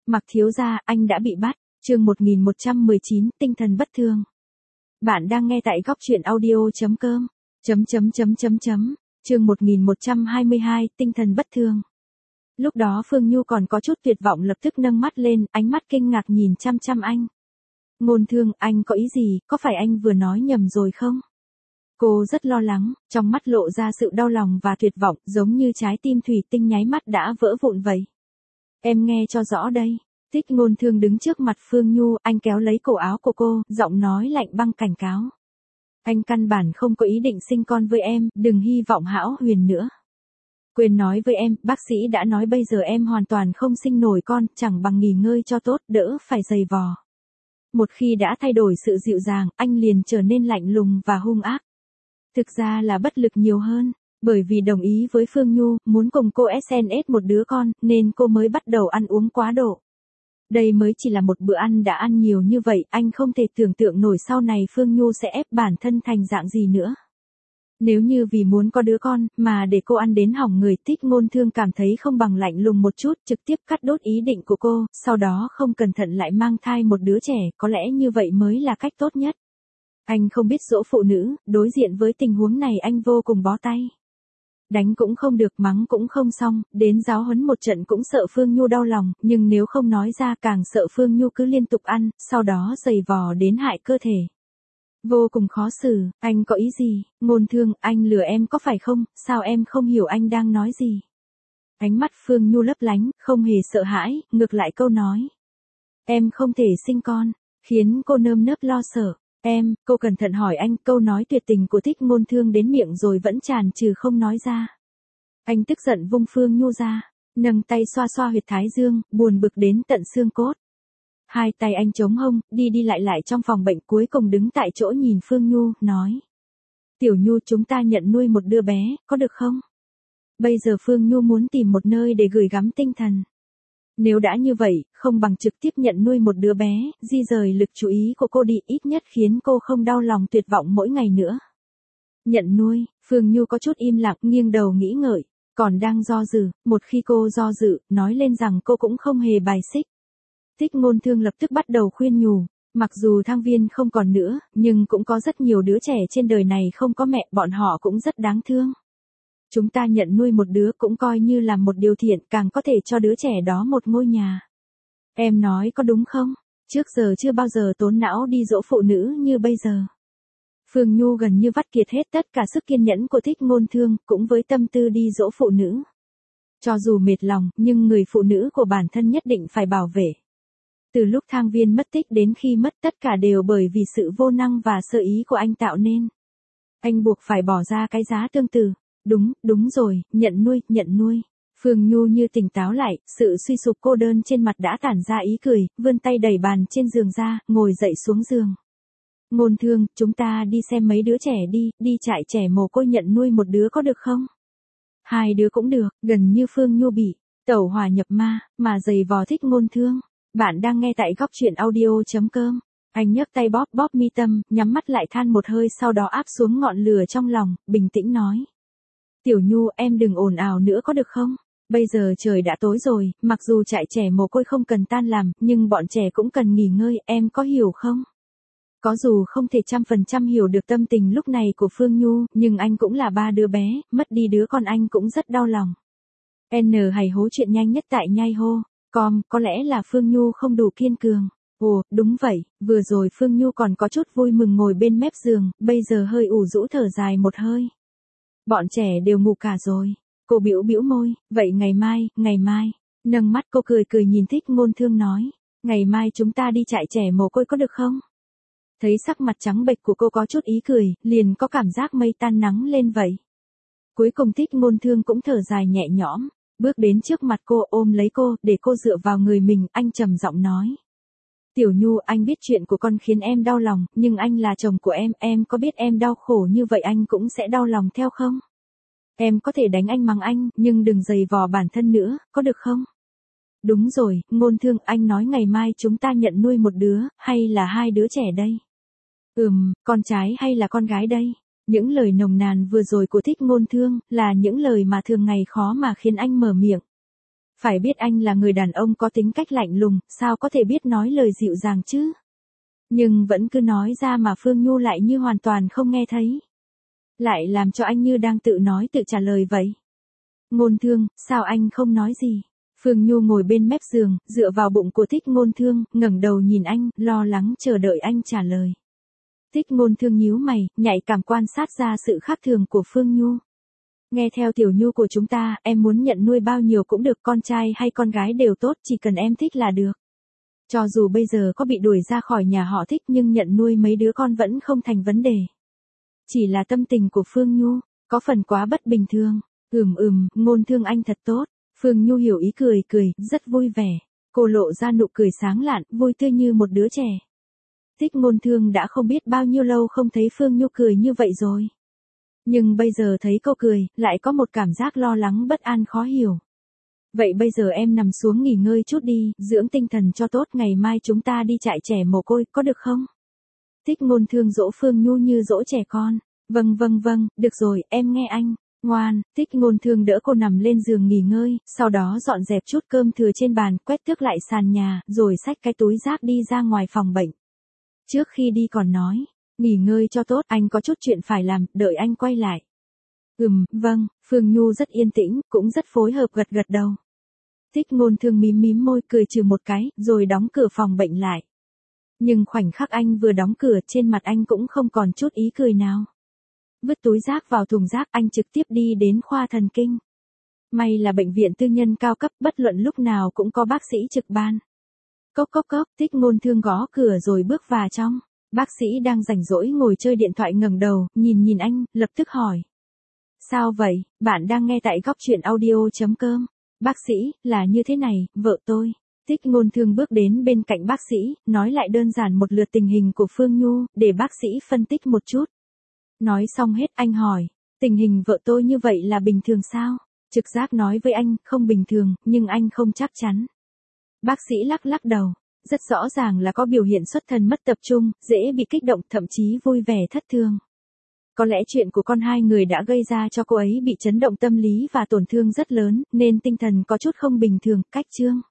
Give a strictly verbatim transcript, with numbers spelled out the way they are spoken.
Mặc thiếu gia, anh đã bị bắt. Chương một nghìn một trăm mười chín, tinh thần bất thường. Bạn đang nghe tại góc truyện audio chấm com. Chấm chấm chấm chấm chấm. Chương một nghìn một trăm hai mươi hai, tinh thần bất thường. Lúc đó Phương Nhu còn có chút tuyệt vọng, lập tức nâng mắt lên, ánh mắt kinh ngạc nhìn chăm chăm anh. Ngôn Thương, anh có ý gì, có phải anh vừa nói nhầm rồi không? Cô rất lo lắng, trong mắt lộ ra sự đau lòng và tuyệt vọng, giống như trái tim thủy tinh nháy mắt đã vỡ vụn vậy. Em nghe cho rõ đây. Tích Ngôn Thương đứng trước mặt Phương Nhu, anh kéo lấy cổ áo của cô, giọng nói lạnh băng cảnh cáo. Anh căn bản không có ý định sinh con với em, đừng hy vọng hão huyền nữa. Quên nói với em, bác sĩ đã nói bây giờ em hoàn toàn không sinh nổi con, chẳng bằng nghỉ ngơi cho tốt, đỡ phải dày vò. Một khi đã thay đổi sự dịu dàng, anh liền trở nên lạnh lùng và hung ác. Thực ra là bất lực nhiều hơn, bởi vì đồng ý với Phương Nhu, muốn cùng cô ét en ét một đứa con, nên cô mới bắt đầu ăn uống quá độ. Đây mới chỉ là một bữa ăn đã ăn nhiều như vậy, anh không thể tưởng tượng nổi sau này Phương Nhu sẽ ép bản thân thành dạng gì nữa. Nếu như vì muốn có đứa con, mà để cô ăn đến hỏng người, Tích Ngôn Thương cảm thấy không bằng lạnh lùng một chút, trực tiếp cắt đốt ý định của cô, sau đó không cẩn thận lại mang thai một đứa trẻ, có lẽ như vậy mới là cách tốt nhất. Anh không biết dỗ phụ nữ, đối diện với tình huống này anh vô cùng bó tay. Đánh cũng không được, mắng cũng không xong, đến giáo huấn một trận cũng sợ Phương Nhu đau lòng, nhưng nếu không nói ra càng sợ Phương Nhu cứ liên tục ăn, sau đó giày vò đến hại cơ thể. Vô cùng khó xử, anh có ý gì, Ngôn Thương, anh lừa em có phải không, sao em không hiểu anh đang nói gì? Ánh mắt Phương Nhu lấp lánh, không hề sợ hãi, ngược lại câu nói. Em không thể sinh con, khiến cô nơm nớp lo sợ. Em, cô cẩn thận hỏi anh, câu nói tuyệt tình của Tích Ngôn Thương đến miệng rồi vẫn tràn trừ không nói ra. Anh tức giận vung Phương Nhu ra, nâng tay xoa xoa huyệt thái dương, buồn bực đến tận xương cốt. Hai tay anh chống hông, đi đi lại lại trong phòng bệnh, cuối cùng đứng tại chỗ nhìn Phương Nhu, nói. Tiểu Nhu, chúng ta nhận nuôi một đứa bé, có được không? Bây giờ Phương Nhu muốn tìm một nơi để gửi gắm tinh thần. Nếu đã như vậy, không bằng trực tiếp nhận nuôi một đứa bé, di rời lực chú ý của cô đi, ít nhất khiến cô không đau lòng tuyệt vọng mỗi ngày nữa. Nhận nuôi, Phương Nhu có chút im lặng, nghiêng đầu nghĩ ngợi, còn đang do dự, một khi cô do dự, nói lên rằng cô cũng không hề bài xích. Tích Ngôn Thương lập tức bắt đầu khuyên nhủ, mặc dù Thang Viên không còn nữa, nhưng cũng có rất nhiều đứa trẻ trên đời này không có mẹ, bọn họ cũng rất đáng thương. Chúng ta nhận nuôi một đứa cũng coi như là một điều thiện, càng có thể cho đứa trẻ đó một ngôi nhà. Em nói có đúng không? Trước giờ chưa bao giờ tốn não đi dỗ phụ nữ như bây giờ. Phương Nhu gần như vắt kiệt hết tất cả sức kiên nhẫn của Tích Ngôn Thương, cũng với tâm tư đi dỗ phụ nữ. Cho dù mệt lòng, nhưng người phụ nữ của bản thân nhất định phải bảo vệ. Từ lúc Thang Viên mất tích đến khi mất, tất cả đều bởi vì sự vô năng và sơ ý của anh tạo nên. Anh buộc phải bỏ ra cái giá tương tự. Đúng, đúng rồi, nhận nuôi, nhận nuôi. Phương Nhu như tỉnh táo lại, sự suy sụp cô đơn trên mặt đã tản ra ý cười, vươn tay đẩy bàn trên giường ra, ngồi dậy xuống giường. Ngôn Thương, chúng ta đi xem mấy đứa trẻ đi, đi trại trẻ mồ côi nhận nuôi một đứa có được không? Hai đứa cũng được, gần như Phương Nhu bị tẩu hỏa nhập ma, mà giày vò Tích Ngôn Thương. Bạn đang nghe tại góc truyện audio chấm com. Anh nhấc tay bóp bóp mi tâm, nhắm mắt lại than một hơi, sau đó áp xuống ngọn lửa trong lòng, bình tĩnh nói. Tiểu Nhu, em đừng ồn ào nữa có được không? Bây giờ trời đã tối rồi, mặc dù trại trẻ mồ côi không cần tan làm, nhưng bọn trẻ cũng cần nghỉ ngơi, em có hiểu không? Có dù không thể trăm phần trăm hiểu được tâm tình lúc này của Phương Nhu, nhưng anh cũng là ba đứa bé, mất đi đứa con anh cũng rất đau lòng. N hay hố chuyện nhanh nhất tại nhai hô. Com, có lẽ là Phương Nhu không đủ kiên cường. Ồ, đúng vậy, vừa rồi Phương Nhu còn có chút vui mừng ngồi bên mép giường, bây giờ hơi ủ rũ thở dài một hơi. Bọn trẻ đều ngủ cả rồi. Cô bĩu bĩu môi, vậy ngày mai, ngày mai. Nâng mắt cô cười cười nhìn Tích Ngôn Thương nói, ngày mai chúng ta đi trại trẻ mồ côi có được không? Thấy sắc mặt trắng bệch của cô có chút ý cười, liền có cảm giác mây tan nắng lên vậy. Cuối cùng Tích Ngôn Thương cũng thở dài nhẹ nhõm, bước đến trước mặt cô ôm lấy cô, để cô dựa vào người mình, anh trầm giọng nói. Tiểu Nhu, anh biết chuyện của con khiến em đau lòng, nhưng anh là chồng của em, em có biết em đau khổ như vậy anh cũng sẽ đau lòng theo không? Em có thể đánh anh mắng anh, nhưng đừng giày vò bản thân nữa, có được không? Đúng rồi, Ngôn Thương, anh nói ngày mai chúng ta nhận nuôi một đứa, hay là hai đứa trẻ đây? Ừm, con trai hay là con gái đây? Những lời nồng nàn vừa rồi của Tích Ngôn Thương, là những lời mà thường ngày khó mà khiến anh mở miệng. Phải biết anh là người đàn ông có tính cách lạnh lùng, sao có thể biết nói lời dịu dàng chứ? Nhưng vẫn cứ nói ra mà Phương Nhu lại như hoàn toàn không nghe thấy. Lại làm cho anh như đang tự nói tự trả lời vậy. Ngôn Thương, sao anh không nói gì? Phương Nhu ngồi bên mép giường, dựa vào bụng của Thích Ngôn Thương, ngẩng đầu nhìn anh, lo lắng chờ đợi anh trả lời. Thích Ngôn Thương nhíu mày, nhạy cảm quan sát ra sự khác thường của Phương Nhu. Nghe theo Tiểu Nhu của chúng ta, em muốn nhận nuôi bao nhiêu cũng được, con trai hay con gái đều tốt, chỉ cần em thích là được. Cho dù bây giờ có bị đuổi ra khỏi nhà họ Thích nhưng nhận nuôi mấy đứa con vẫn không thành vấn đề. Chỉ là tâm tình của Phương Nhu, có phần quá bất bình thường. Ừm ừm, Ngôn Thương anh thật tốt. Phương Nhu hiểu ý cười cười, rất vui vẻ. Cô lộ ra nụ cười sáng lạn, vui tươi như một đứa trẻ. Thích Ngôn Thương đã không biết bao nhiêu lâu không thấy Phương Nhu cười như vậy rồi. Nhưng bây giờ thấy cô cười, lại có một cảm giác lo lắng bất an khó hiểu. Vậy bây giờ em nằm xuống nghỉ ngơi chút đi, dưỡng tinh thần cho tốt, ngày mai chúng ta đi trại trẻ mồ côi, có được không? Thích Ngôn Thương dỗ Phương Nhu như dỗ trẻ con. Vâng vâng vâng, được rồi, em nghe anh. Ngoan. Thích Ngôn Thương đỡ cô nằm lên giường nghỉ ngơi, sau đó dọn dẹp chút cơm thừa trên bàn, quét tước lại sàn nhà, rồi xách cái túi rác đi ra ngoài phòng bệnh. Trước khi đi còn nói, nghỉ ngơi cho tốt, anh có chút chuyện phải làm, đợi anh quay lại. Ừm, vâng, Phương Nhu rất yên tĩnh, cũng rất phối hợp gật gật đầu. Thích Ngôn Thương mím mím môi cười trừ một cái, rồi đóng cửa phòng bệnh lại. Nhưng khoảnh khắc anh vừa đóng cửa, trên mặt anh cũng không còn chút ý cười nào. Vứt túi rác vào thùng rác, anh trực tiếp đi đến khoa thần kinh. May là bệnh viện tư nhân cao cấp, bất luận lúc nào cũng có bác sĩ trực ban. Cốc cốc cốc, Thích Ngôn Thương gõ cửa rồi bước vào trong. Bác sĩ đang rảnh rỗi ngồi chơi điện thoại ngẩng đầu, nhìn nhìn anh, lập tức hỏi. Sao vậy, bạn đang nghe tại góc truyện audio chấm com. Bác sĩ, là như thế này, vợ tôi. Thích Ngôn Thương bước đến bên cạnh bác sĩ, nói lại đơn giản một lượt tình hình của Phương Nhu, để bác sĩ phân tích một chút. Nói xong hết anh hỏi, tình hình vợ tôi như vậy là bình thường sao? Trực giác nói với anh, không bình thường, nhưng anh không chắc chắn. Bác sĩ lắc lắc đầu, rất rõ ràng là có biểu hiện xuất thần mất tập trung, dễ bị kích động, thậm chí vui vẻ thất thường. Có lẽ chuyện của con hai người đã gây ra cho cô ấy bị chấn động tâm lý và tổn thương rất lớn, nên tinh thần có chút không bình thường, cách chương.